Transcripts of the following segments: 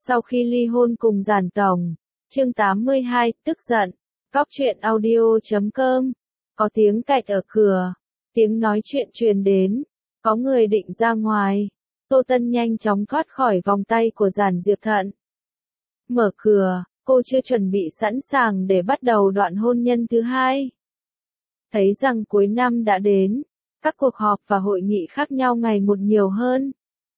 Sau khi ly hôn cùng Giản Tổng. Chương 82, tức giận. Góc truyện audio.com. Có tiếng cạch ở cửa. Tiếng nói chuyện truyền đến. Có người định ra ngoài. Tô Tân nhanh chóng thoát khỏi vòng tay của Giản Diệp Thận. Mở cửa, cô chưa chuẩn bị sẵn sàng để bắt đầu đoạn hôn nhân thứ hai. Thấy rằng cuối năm đã đến. Các cuộc họp và hội nghị khác nhau ngày một nhiều hơn.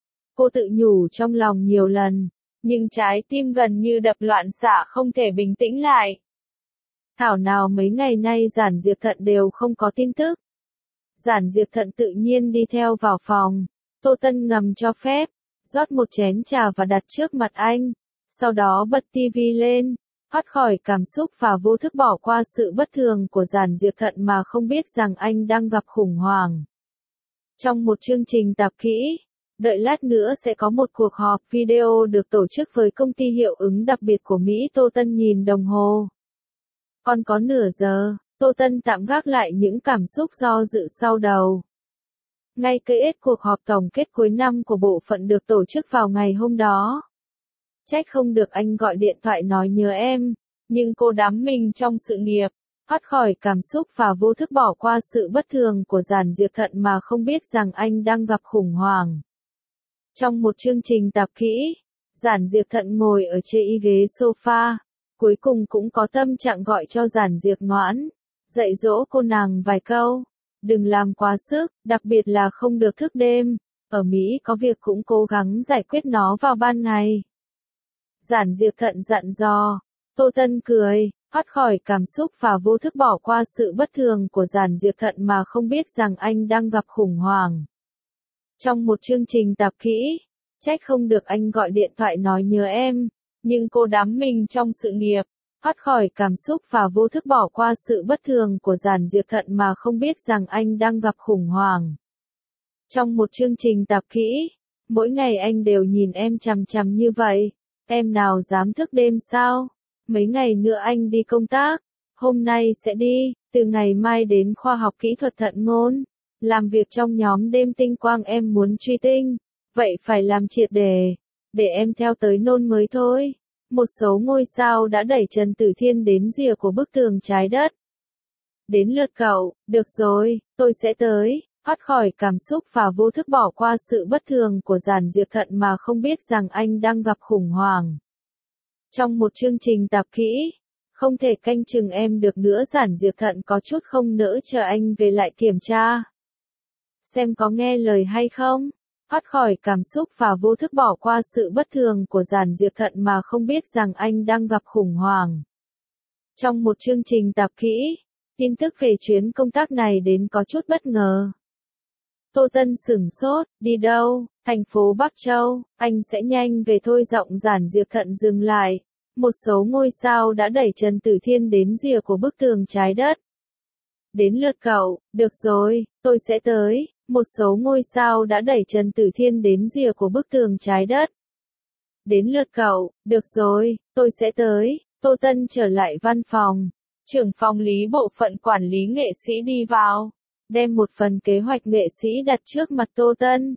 Cô tự nhủ trong lòng nhiều lần. Nhưng trái tim gần như đập loạn xạ không thể bình tĩnh lại. Thảo nào mấy ngày nay Giản Diệp Thận đều không có tin tức. Giản Diệp Thận tự nhiên đi theo vào phòng. Tô Tân ngầm cho phép, rót một chén trà và đặt trước mặt anh. Sau đó bật tivi lên, thoát khỏi cảm xúc và vô thức bỏ qua sự bất thường của Giản Diệp Thận mà không biết rằng anh đang gặp khủng hoảng. Trong một chương trình tạp kỹ, đợi lát nữa sẽ có một cuộc họp video được tổ chức với công ty hiệu ứng đặc biệt của Mỹ. Tô Tân nhìn đồng hồ. Còn có nửa giờ, Tô Tân tạm gác lại những cảm xúc do dự sau đầu. Ngay kết cuộc họp tổng kết cuối năm của bộ phận được tổ chức vào ngày hôm đó. Trách không được anh gọi điện thoại nói nhớ em, nhưng cô đắm mình trong sự nghiệp, thoát khỏi cảm xúc và vô thức bỏ qua sự bất thường của Giản Diệp Thận mà không biết rằng anh đang gặp khủng hoảng. Trong một chương trình tạp kỹ, Giản Diệp Thận ngồi ở trên ghế sofa, cuối cùng cũng có tâm trạng gọi cho Giản Diệp Ngoãn, dạy dỗ cô nàng vài câu. Đừng làm quá sức, đặc biệt là không được thức đêm, ở Mỹ có việc cũng cố gắng giải quyết nó vào ban ngày. Giản Diệp Thận dặn dò. Tô Tân cười, thoát khỏi cảm xúc và vô thức bỏ qua sự bất thường của Giản Diệp Thận mà không biết rằng anh đang gặp khủng hoảng. Trong một chương trình tạp kỹ, trách không được anh gọi điện thoại nói nhớ em, nhưng cô đắm mình trong sự nghiệp, thoát khỏi cảm xúc và vô thức bỏ qua sự bất thường của Giản Diệp Thận mà không biết rằng anh đang gặp khủng hoảng. Trong một chương trình tạp kỹ, mỗi ngày anh đều nhìn em chằm chằm như vậy, em nào dám thức đêm sao? Mấy ngày nữa anh đi công tác, hôm nay sẽ đi, từ ngày mai đến khoa học kỹ thuật thận ngôn, làm việc trong nhóm đêm tinh quang em muốn truy tinh, vậy phải làm triệt để em theo tới nôn mới thôi. Một số ngôi sao đã đẩy Trần Tử Thiên đến rìa của bức tường trái đất. Đến lượt cậu, được rồi, tôi sẽ tới, thoát khỏi cảm xúc và vô thức bỏ qua sự bất thường của Giản Diệp Thận mà không biết rằng anh đang gặp khủng hoảng. Trong một chương trình tạp kỹ, không thể canh chừng em được nữa. Giản Diệp Thận có chút không nỡ chờ anh về lại kiểm tra. Xem có nghe lời hay không? Thoát khỏi cảm xúc và vô thức bỏ qua sự bất thường của Giản Diệp Thận mà không biết rằng anh đang gặp khủng hoảng. Trong một chương trình tạp kỹ, tin tức về chuyến công tác này đến có chút bất ngờ. Tô Tân sửng sốt, đi đâu? Thành phố Bắc Châu, anh sẽ nhanh về thôi. Giọng Giản Diệp Thận dừng lại. Một số ngôi sao đã đẩy Trần Tử Thiên đến rìa của bức tường trái đất. Đến lượt cậu, được rồi, tôi sẽ tới. Một số ngôi sao đã đẩy Trần Tử Thiên đến rìa của bức tường trái đất. Đến lượt cậu, được rồi, tôi sẽ tới. Tô Tân trở lại văn phòng. Trưởng phòng lý bộ phận quản lý nghệ sĩ đi vào, đem một phần kế hoạch nghệ sĩ đặt trước mặt Tô Tân.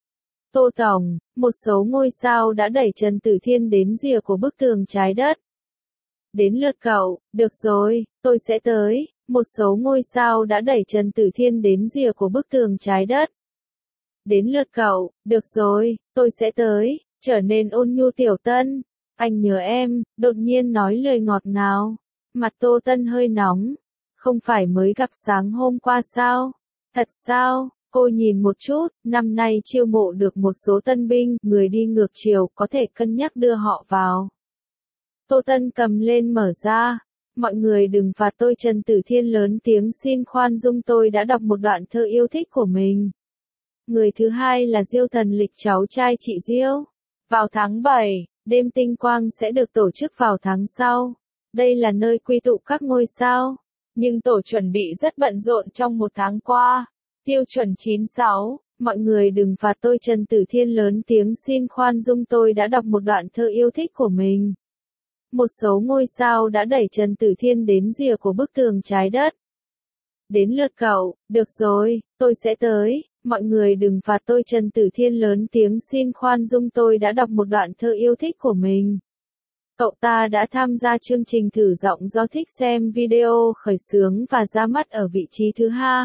Tô Tổng, một số ngôi sao đã đẩy Trần Tử Thiên đến rìa của bức tường trái đất. Đến lượt cậu, được rồi, tôi sẽ tới. Một số ngôi sao đã đẩy Trần Tử Thiên đến rìa của bức tường trái đất. Đến lượt cậu, được rồi, tôi sẽ tới. Trở nên ôn nhu Tiểu Tân, anh nhớ em, đột nhiên nói lời ngọt ngào. Mặt Tô Tân hơi nóng. Không phải mới gặp sáng hôm qua sao? Thật sao? Cô nhìn một chút, năm nay chiêu mộ được một số tân binh, người đi ngược chiều, có thể cân nhắc đưa họ vào. Tô Tân cầm lên mở ra. Mọi người đừng phạt tôi. Trần Tử Thiên lớn tiếng xin khoan dung, tôi đã đọc một đoạn thơ yêu thích của mình. Người thứ hai là Diêu Thần Lịch, cháu trai chị Diêu. Vào tháng 7, đêm tinh quang sẽ được tổ chức vào tháng sau. Đây là nơi quy tụ các ngôi sao. Nhưng tổ chuẩn bị rất bận rộn trong một tháng qua. Tiêu chuẩn 96, mọi người đừng phạt tôi. Trần Tử Thiên lớn tiếng xin khoan dung, tôi đã đọc một đoạn thơ yêu thích của mình. Một số ngôi sao đã đẩy Trần Tử Thiên đến rìa của bức tường trái đất. Đến lượt cậu, được rồi, tôi sẽ tới. Mọi người đừng phạt tôi. Trần Tử Thiên lớn tiếng xin khoan dung, tôi đã đọc một đoạn thơ yêu thích của mình. Cậu ta đã tham gia chương trình thử giọng do thích xem video khởi xướng và ra mắt ở vị trí thứ 2.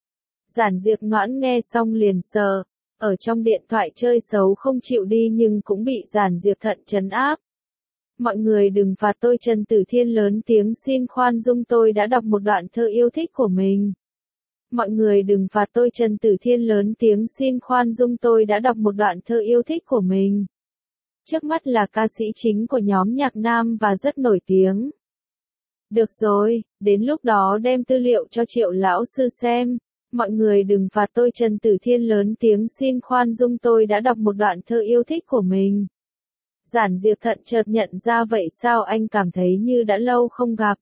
Giản Diệp Noãn nghe xong liền sợ, ở trong điện thoại chơi xấu không chịu đi nhưng cũng bị Giản Diệp Thận trấn áp. Mọi người đừng phạt tôi. Trần Tử Thiên lớn tiếng xin khoan dung, tôi đã đọc một đoạn thơ yêu thích của mình. Mọi người đừng phạt tôi. Trần Tử Thiên lớn tiếng xin khoan dung, tôi đã đọc một đoạn thơ yêu thích của mình. Trước mắt là ca sĩ chính của nhóm nhạc nam và rất nổi tiếng. Được rồi, đến lúc đó đem tư liệu cho Triệu lão sư xem. Mọi người đừng phạt tôi. Trần Tử Thiên lớn tiếng xin khoan dung, tôi đã đọc một đoạn thơ yêu thích của mình. Giản Diệp Thận chợt nhận ra vậy sao anh cảm thấy như đã lâu không gặp.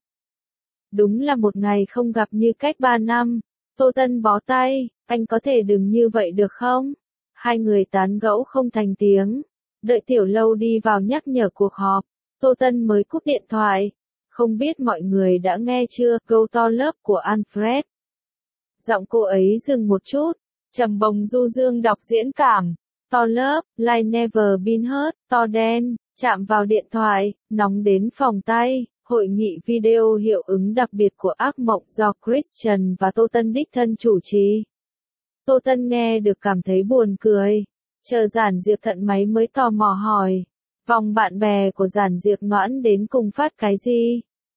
Đúng là một ngày không gặp như cách 3 năm. Tô Tân bó tay, anh có thể đừng như vậy được không? Hai người tán gẫu không thành tiếng. Đợi Tiểu Lâu đi vào nhắc nhở cuộc họp, Tô Tân mới cúp điện thoại. Không biết mọi người đã nghe chưa, câu to lớp của Alfred. Giọng cô ấy dừng một chút, trầm bồng du dương đọc diễn cảm. To lớp, like never been heard, to đen, chạm vào điện thoại, nóng đến phòng tay. Hội nghị video hiệu ứng đặc biệt của Ác Mộng do Christian và Tô Tân đích thân chủ trì. Tô Tân nghe được cảm thấy buồn cười. Chờ Giản Diệp Thận máy mới tò mò hỏi. Vòng bạn bè của Giản Diệp Noãn đến cùng phát cái gì?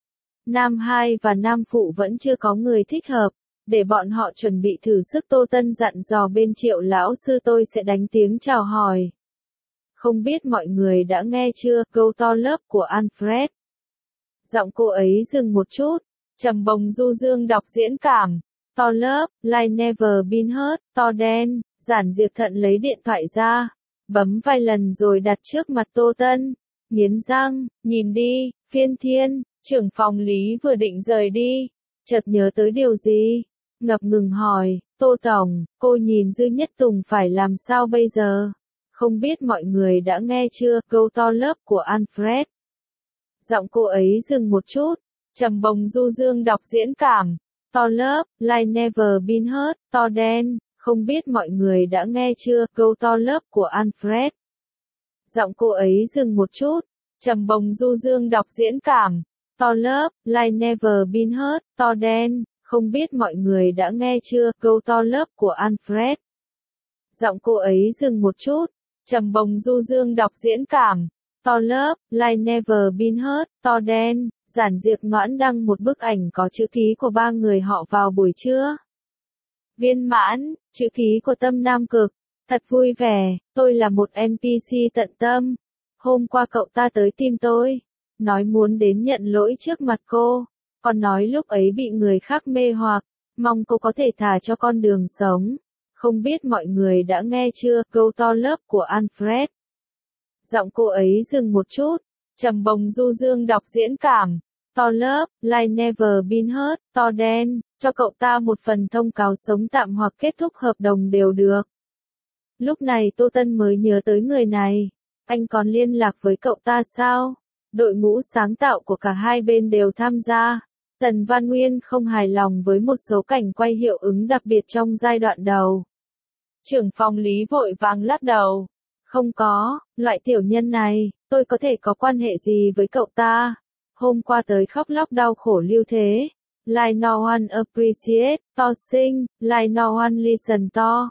Nam 2 và Nam Phụ vẫn chưa có người thích hợp. Để bọn họ chuẩn bị thử sức. Tô Tân dặn dò bên Triệu lão sư, tôi sẽ đánh tiếng chào hỏi. Không biết mọi người đã nghe chưa, câu to lớp của Alfred. Giọng cô ấy dừng một chút, trầm bồng du dương đọc diễn cảm. To lớp, like never been heard, to đen. Giản Diệp Thận lấy điện thoại ra, bấm vài lần rồi đặt trước mặt Tô Tân. Nghiến răng, nhìn đi, Phiên Thiên, trưởng phòng Lý vừa định rời đi. Chợt nhớ tới điều gì, ngập ngừng hỏi, Tô Tổng, cô nhìn Dư Nhất Tùng phải làm sao bây giờ? Không biết mọi người đã nghe chưa, câu to lớp của Alfred. Giọng cô ấy dừng một chút, trầm bồng du dương đọc diễn cảm. To lớp, like never been heard, to đen. Không biết mọi người đã nghe chưa, câu to lớp của Alfred. Giọng cô ấy dừng một chút, trầm bồng du dương đọc diễn cảm. To lớp, like never been heard, to đen. Không biết mọi người đã nghe chưa, câu to lớp của Alfred. Giọng cô ấy dừng một chút, trầm bồng du dương đọc diễn cảm. To lớp, like never been heard, to đen. Giản Diệp Noãn đăng một bức ảnh có chữ ký của 3 người họ vào buổi trưa. Viên mãn, chữ ký của Tâm Nam Cực. Thật vui vẻ, tôi là một NPC tận tâm. Hôm qua cậu ta tới tìm tôi, nói muốn đến nhận lỗi trước mặt cô. Còn nói lúc ấy bị người khác mê hoặc, mong cô có thể thả cho con đường sống. Không biết mọi người đã nghe chưa, câu to lớp của Alfred. Giọng cô ấy dừng một chút, trầm bồng du dương đọc diễn cảm. To lớp, like never been heard, to đen. Cho cậu ta một phần thông cáo sống tạm hoặc kết thúc hợp đồng đều được. Lúc này Tô Tân mới nhớ tới người này. Anh còn liên lạc với cậu ta sao? Đội ngũ sáng tạo của cả hai bên đều tham gia. Tần Văn Nguyên không hài lòng với một số cảnh quay hiệu ứng đặc biệt trong giai đoạn đầu. Trưởng phòng Lý vội vàng lắc đầu. Không có, loại tiểu nhân này, tôi có thể có quan hệ gì với cậu ta? Hôm qua tới khóc lóc đau khổ lưu thế. Like no one appreciate, to sinh, like no one listen to.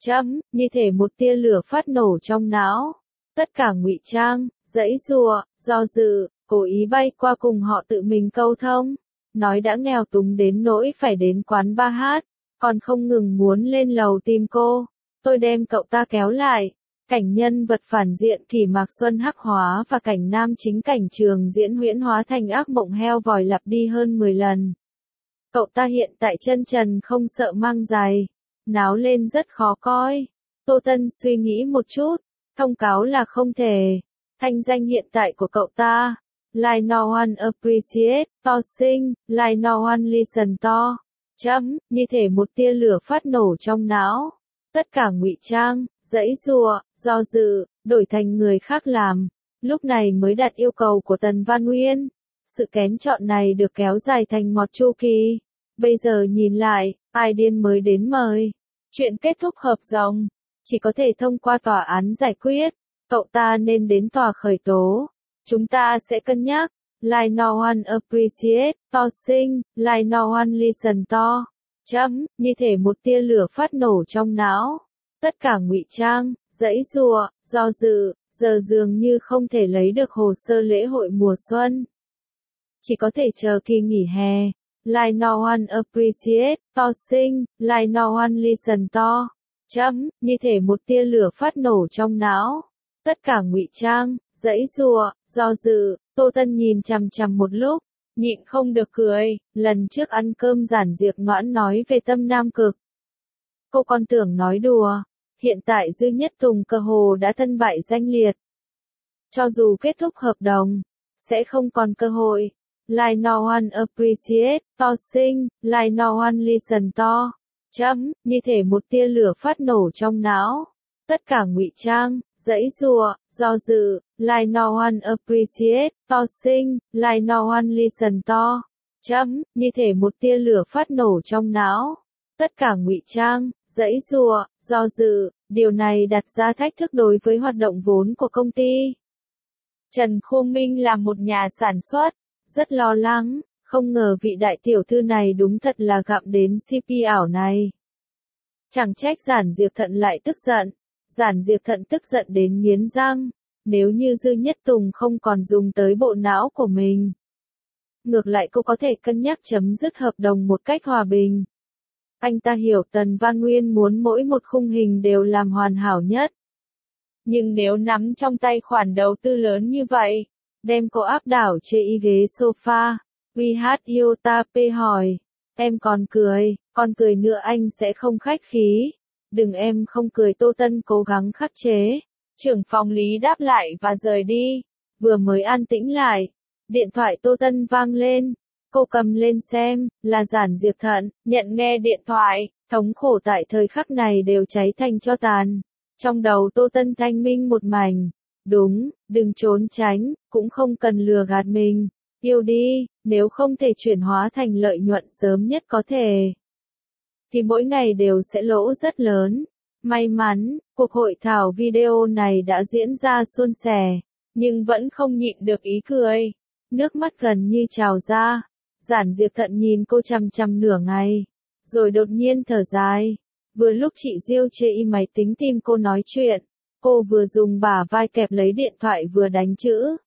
Như thể một tia lửa phát nổ trong não. Tất cả ngụy trang, giãy giụa, do dự, cố ý bay qua cùng họ tự mình câu thông. Nói đã nghèo túng đến nỗi phải đến quán bar hát, còn không ngừng muốn lên lầu tìm cô. Tôi đem cậu ta kéo lại. Cảnh nhân vật phản diện Kỳ Mạc Xuân hắc hóa và cảnh nam chính cảnh Trường Diễn huyễn hóa thành ác mộng heo vòi lặp đi hơn 10 lần. Cậu ta hiện tại chân trần không sợ mang giày, náo lên rất khó coi. Tô Tân suy nghĩ một chút, thông cáo là không thể. Thanh danh hiện tại của cậu ta, like no one appreciate, to sinh, like no one listen to. Như thể một tia lửa phát nổ trong não. Tất cả ngụy trang, giãy giụa, do dự, đổi thành người khác làm. Lúc này mới đặt yêu cầu của Tần Văn Nguyên. Sự kén chọn này được kéo dài thành một chu kỳ. Bây giờ nhìn lại, ai điên mới đến mời. Chuyện kết thúc hợp đồng chỉ có thể thông qua tòa án giải quyết. Cậu ta nên đến tòa khởi tố. Chúng ta sẽ cân nhắc. Like no one appreciate, tossing, like no one listen to. Như thể một tia lửa phát nổ trong não. Tất cả ngụy trang, giãy giụa, do dự, giờ dường như không thể lấy được hồ sơ lễ hội mùa xuân. Chỉ có thể chờ kỳ nghỉ hè. Like no one appreciate, tossing, like no one listen to. Như thể một tia lửa phát nổ trong não. Tất cả ngụy trang, giãy giụa, do dự. Tô Tân nhìn chằm chằm một lúc, nhịn không được cười. Lần trước ăn cơm giản diệc Noãn nói về Tâm Nam Cực. Cô còn tưởng nói đùa. Hiện tại Dư Nhất Tùng cơ hồ đã thân bại danh liệt. Cho dù kết thúc hợp đồng, sẽ không còn cơ hội. Like no one appreciate, tossing, like no one listen to. Như thể một tia lửa phát nổ trong não. Tất cả ngụy trang, giãy giụa, do dự. Like no one appreciate, tossing, like no one listen to. Như thể một tia lửa phát nổ trong não. Tất cả ngụy trang, giãy giụa, do dự. Điều này đặt ra thách thức đối với hoạt động vốn của công ty. Trần Khô Minh là một nhà sản xuất, rất lo lắng, không ngờ vị đại tiểu thư này đúng thật là gặm đến CP ảo này. Chẳng trách Giản Diệp Thận lại tức giận. Giản Diệp Thận tức giận đến nghiến răng. Nếu như Dư Nhất Tùng không còn dùng tới bộ não của mình. Ngược lại cô có thể cân nhắc chấm dứt hợp đồng một cách hòa bình. Anh ta hiểu Tần Văn Nguyên muốn mỗi một khung hình đều làm hoàn hảo nhất. Nhưng nếu nắm trong tay khoản đầu tư lớn như vậy, đem cô áp đảo trên ghế sofa, WH Yotape hỏi, em còn cười nữa anh sẽ không khách khí. Đừng em không cười, Tô Tân cố gắng khắc chế. Trưởng phòng lý đáp lại và rời đi. Vừa mới an tĩnh lại, điện thoại Tô Tân vang lên. Cô cầm lên xem, là Giản Diệp Thận, nhận nghe điện thoại, thống khổ tại thời khắc này đều cháy thành tro tàn. Trong đầu Tô Tân thanh minh một mảnh. Đúng, đừng trốn tránh, cũng không cần lừa gạt mình. Yêu đi, nếu không thể chuyển hóa thành lợi nhuận sớm nhất có thể, thì mỗi ngày đều sẽ lỗ rất lớn. May mắn, cuộc hội thảo video này đã diễn ra suôn sẻ, nhưng vẫn không nhịn được ý cười. Nước mắt gần như trào ra. Giản Diệp Thận nhìn cô chằm chằm nửa ngày, rồi đột nhiên thở dài. Vừa lúc chị Diêu chê máy tính tìm cô nói chuyện, cô vừa dùng bả vai kẹp lấy điện thoại vừa đánh chữ.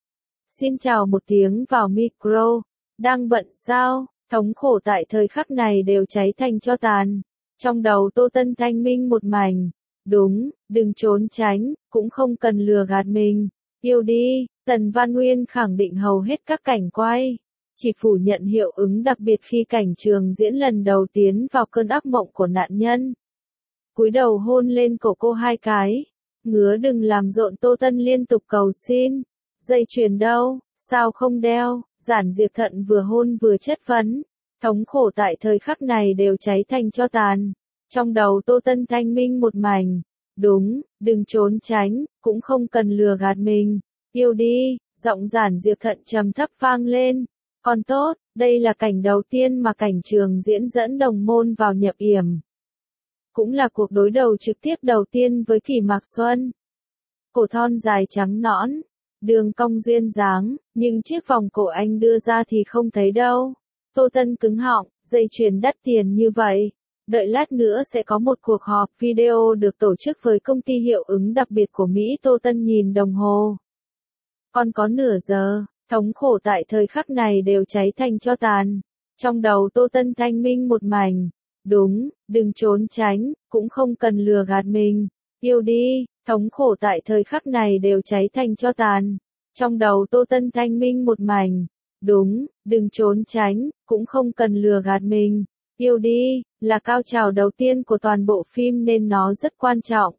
Xin chào một tiếng vào micro. Đang bận sao? Thống khổ tại thời khắc này đều cháy thành tro tàn. Trong đầu Tô Tân thanh minh một mảnh. Đúng, đừng trốn tránh, cũng không cần lừa gạt mình. Yêu đi. Tần Văn Nguyên khẳng định hầu hết các cảnh quay. Chỉ phủ nhận hiệu ứng đặc biệt khi cảnh trường diễn lần đầu tiến vào cơn ác mộng của nạn nhân. Cúi đầu hôn lên cổ cô 2 cái. Ngứa đừng làm rộn, Tô Tân liên tục cầu xin. Dây chuyền đâu, sao không đeo? Giản Diệp Thận vừa hôn vừa chất vấn. Thống khổ tại thời khắc này đều cháy thành tro tàn. Trong đầu Tô Tân thanh minh một mảnh. Đúng, đừng trốn tránh, cũng không cần lừa gạt mình. Yêu đi. Giọng Giản Diệp Thận trầm thấp vang lên. Còn tốt, đây là cảnh đầu tiên mà cảnh trường diễn dẫn đồng môn vào nhập yểm. Cũng là cuộc đối đầu trực tiếp đầu tiên với Kỷ Mạc Xuân. Cổ thon dài trắng nõn, đường cong duyên dáng, nhưng chiếc vòng cổ anh đưa ra thì không thấy đâu. Tô Tân cứng họng, dây chuyền đắt tiền như vậy. Đợi lát nữa sẽ có một cuộc họp video được tổ chức với công ty hiệu ứng đặc biệt của Mỹ. Tô Tân nhìn đồng hồ. Còn có nửa giờ. Thống khổ tại thời khắc này đều cháy thành tro tàn. Trong đầu Tô Tân thanh minh một mảnh. Đúng, đừng trốn tránh, cũng không cần lừa gạt mình. Yêu đi. Thống khổ tại thời khắc này đều cháy thành tro tàn. Trong đầu Tô Tân thanh minh một mảnh. Đúng, đừng trốn tránh, cũng không cần lừa gạt mình. Yêu đi, là cao trào đầu tiên của toàn bộ phim nên nó rất quan trọng.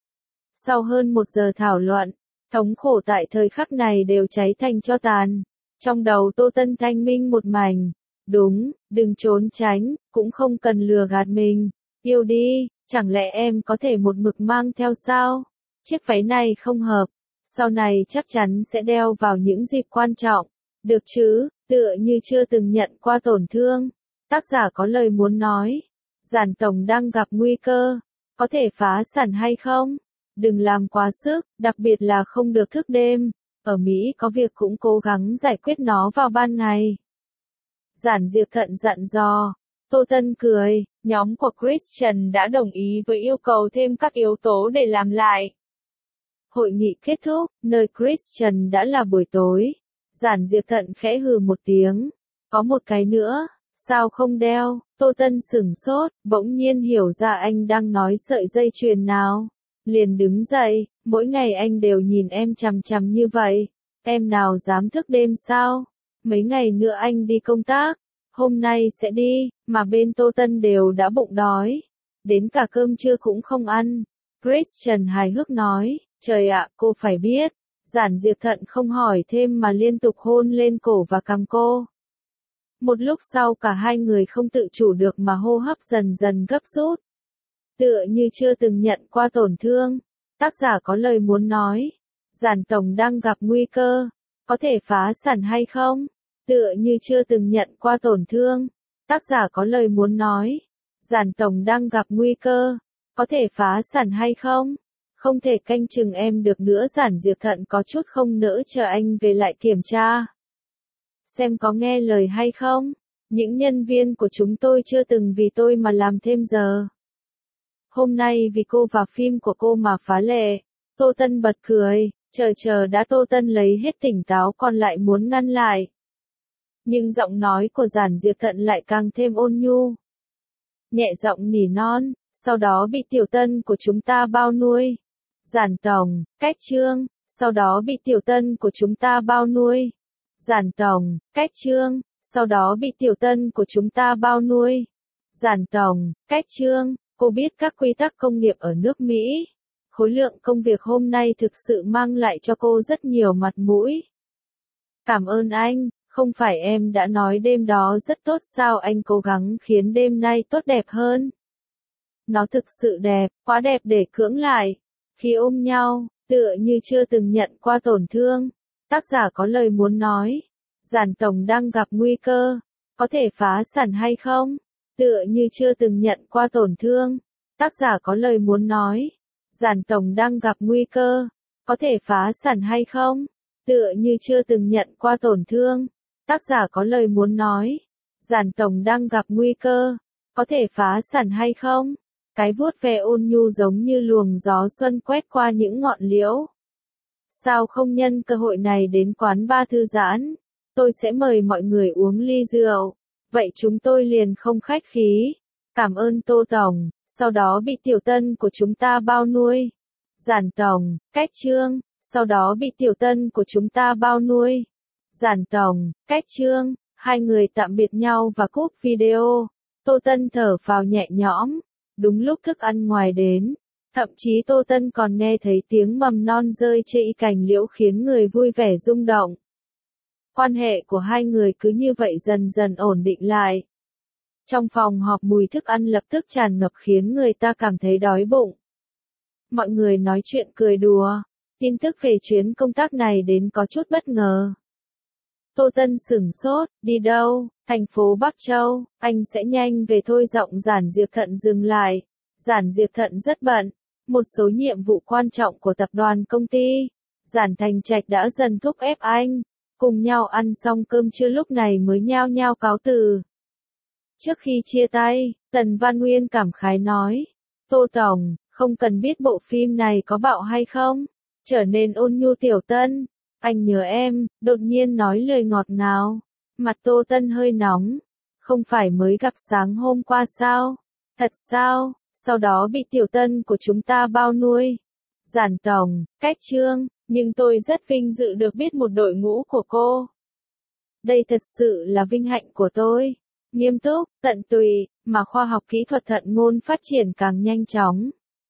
Sau hơn 1 giờ thảo luận, thống khổ tại thời khắc này đều cháy thành tro tàn. Trong đầu Tô Tân thanh minh một mảnh. Đúng, đừng trốn tránh, cũng không cần lừa gạt mình. Yêu đi, chẳng lẽ em có thể một mực mang theo sao? Chiếc váy này không hợp. Sau này chắc chắn sẽ đeo vào những dịp quan trọng. Được chứ, tựa như chưa từng nhận qua tổn thương. Tác giả có lời muốn nói. Giản tổng đang gặp nguy cơ, có thể phá sản hay không? Đừng làm quá sức, đặc biệt là không được thức đêm. Ở Mỹ có việc cũng cố gắng giải quyết nó vào ban ngày. Giản Diệp Thận dặn dò. Tô Tân cười, nhóm của Christian đã đồng ý với yêu cầu thêm các yếu tố để làm lại. Hội nghị kết thúc, nơi Christian đã là buổi tối. Giản Diệp Thận khẽ hừ một tiếng. Có một cái nữa, sao không đeo? Tô Tân sửng sốt, bỗng nhiên hiểu ra anh đang nói sợi dây chuyền nào. Liền đứng dậy, mỗi ngày anh đều nhìn em chằm chằm như vậy. Em nào dám thức đêm sao? Mấy ngày nữa anh đi công tác. Hôm nay sẽ đi, mà bên Tô Tân đều đã bụng đói. Đến cả cơm trưa cũng không ăn. Christian hài hước nói, trời ạ, cô phải biết. Giản Diệp Thận không hỏi thêm mà liên tục hôn lên cổ và cằm cô. Một lúc sau cả hai người không tự chủ được mà hô hấp dần dần gấp rút. Tựa như chưa từng nhận qua tổn thương. Tác giả có lời muốn nói. Giản tổng đang gặp nguy cơ. Có thể phá sản hay không? Tựa như chưa từng nhận qua tổn thương. Tác giả có lời muốn nói. Giản tổng đang gặp nguy cơ. Có thể phá sản hay không? Không thể canh chừng em được nữa. Giản Diệp Thận có chút không nỡ chờ anh về lại kiểm tra. Xem có nghe lời hay không? Những nhân viên của chúng tôi chưa từng vì tôi mà làm thêm giờ. Hôm nay vì cô và phim của cô mà phá lệ. Tô Tân bật cười, chờ đã. Tô Tân lấy hết tỉnh táo còn lại muốn ngăn lại. Nhưng giọng nói của Giản Diệp Thận lại càng thêm ôn nhu. Nhẹ giọng nỉ non, sau đó bị Tiểu Tân của chúng ta bao nuôi. Giản tổng, cách chương, sau đó bị Tiểu Tân của chúng ta bao nuôi. Giản tổng, cách chương, sau đó bị Tiểu Tân của chúng ta bao nuôi. Giản tổng, cách chương, cô biết các quy tắc công nghiệp ở nước Mỹ. Khối lượng công việc hôm nay thực sự mang lại cho cô rất nhiều mặt mũi. Cảm ơn anh, không phải em đã nói đêm đó rất tốt sao? Anh cố gắng khiến đêm nay tốt đẹp hơn. Nó thực sự đẹp, quá đẹp để cưỡng lại. Khi ôm nhau, tựa như chưa từng nhận qua tổn thương. Tác giả có lời muốn nói. Giản tổng đang gặp nguy cơ. Có thể phá sản hay không? Tựa như chưa từng nhận qua tổn thương. Tác giả có lời muốn nói. Giản tổng đang gặp nguy cơ. Có thể phá sản hay không? Tựa như chưa từng nhận qua tổn thương. Tác giả có lời muốn nói. Giản tổng đang gặp nguy cơ. Có thể phá sản hay không? Cái vuốt ve ôn nhu giống như luồng gió xuân quét qua những ngọn liễu. Sao không nhân cơ hội này đến quán bar thư giãn? Tôi sẽ mời mọi người uống ly rượu. Vậy chúng tôi liền không khách khí. Cảm ơn Tô tổng, sau đó bị Tiểu Tân của chúng ta bao nuôi. Giản tổng, cách chương, sau đó bị Tiểu Tân của chúng ta bao nuôi. Giản tổng, cách chương, hai người tạm biệt nhau và cúp video. Tô Tân thở phào nhẹ nhõm. Đúng lúc thức ăn ngoài đến. Thậm chí Tô Tân còn nghe thấy tiếng mầm non rơi trên cành liễu khiến người vui vẻ rung động. Quan hệ của hai người cứ như vậy dần dần ổn định lại. Trong phòng họp mùi thức ăn lập tức tràn ngập khiến người ta cảm thấy đói bụng. Mọi người nói chuyện cười đùa. Tin tức về chuyến công tác này đến có chút bất ngờ. Tô Tân sửng sốt, đi đâu? Thành phố Bắc Châu, anh sẽ nhanh về thôi. Giọng Giản Diệp Thận dừng lại. Giản Diệp Thận rất bận. Một số nhiệm vụ quan trọng của tập đoàn công ty. Giản Thành Trạch đã dần thúc ép anh. Cùng nhau ăn xong cơm trưa lúc này mới nhao nhao cáo từ. Trước khi chia tay, Tần Văn Nguyên cảm khái nói. Tô tổng, không cần biết bộ phim này có bạo hay không. Trở nên ôn nhu Tiểu Tân. Anh nhớ em, đột nhiên nói lời ngọt ngào. Mặt Tô Tân hơi nóng. Không phải mới gặp sáng hôm qua sao? Thật sao? Sau đó bị Tiểu Tân của chúng ta bao nuôi. Giản tổng, cách chương, nhưng tôi rất vinh dự được biết một đội ngũ của cô. Đây thật sự là vinh hạnh của tôi. Nghiêm túc, tận tụy, mà khoa học kỹ thuật thận ngôn phát triển càng nhanh chóng.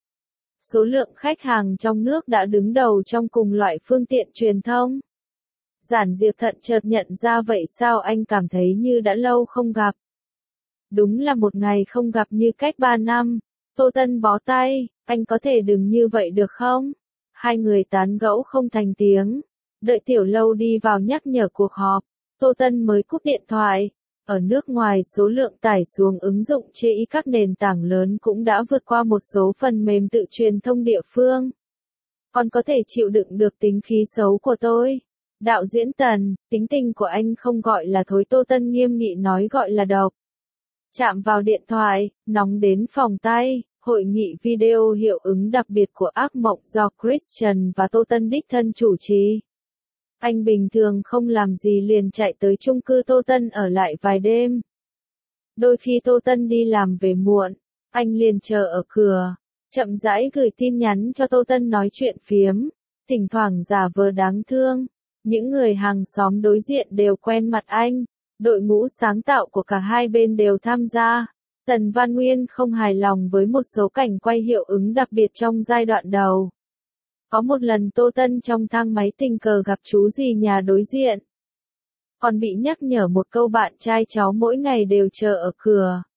Số lượng khách hàng trong nước đã đứng đầu trong cùng loại phương tiện truyền thông. Giản Diệp Thận chợt nhận ra vậy sao anh cảm thấy như đã lâu không gặp. Đúng là một ngày không gặp như cách 3 năm. Tô Tân bó tay, anh có thể đừng như vậy được không? Hai người tán gẫu không thành tiếng. Đợi Tiểu Lâu đi vào nhắc nhở cuộc họp. Tô Tân mới cúp điện thoại. Ở nước ngoài số lượng tải xuống ứng dụng trên các nền tảng lớn cũng đã vượt qua một số phần mềm tự truyền thông địa phương. Con có thể chịu đựng được tính khí xấu của tôi. Đạo diễn Tần, tính tình của anh không gọi là thối, Tô Tân nghiêm nghị nói gọi là độc. Chạm vào điện thoại, nóng đến phòng tay, hội nghị video hiệu ứng đặc biệt của Ác Mộng do Christian và Tô Tân đích thân chủ trì. Anh bình thường không làm gì liền chạy tới chung cư Tô Tân ở lại vài đêm. Đôi khi Tô Tân đi làm về muộn, anh liền chờ ở cửa, chậm rãi gửi tin nhắn cho Tô Tân nói chuyện phiếm, thỉnh thoảng giả vờ đáng thương. Những người hàng xóm đối diện đều quen mặt anh, đội ngũ sáng tạo của cả hai bên đều tham gia. Tần Văn Nguyên không hài lòng với một số cảnh quay hiệu ứng đặc biệt trong giai đoạn đầu. Có một lần Tô Tân trong thang máy tình cờ gặp chú dì nhà đối diện. Còn bị nhắc nhở một câu bạn trai cháu mỗi ngày đều chờ ở cửa.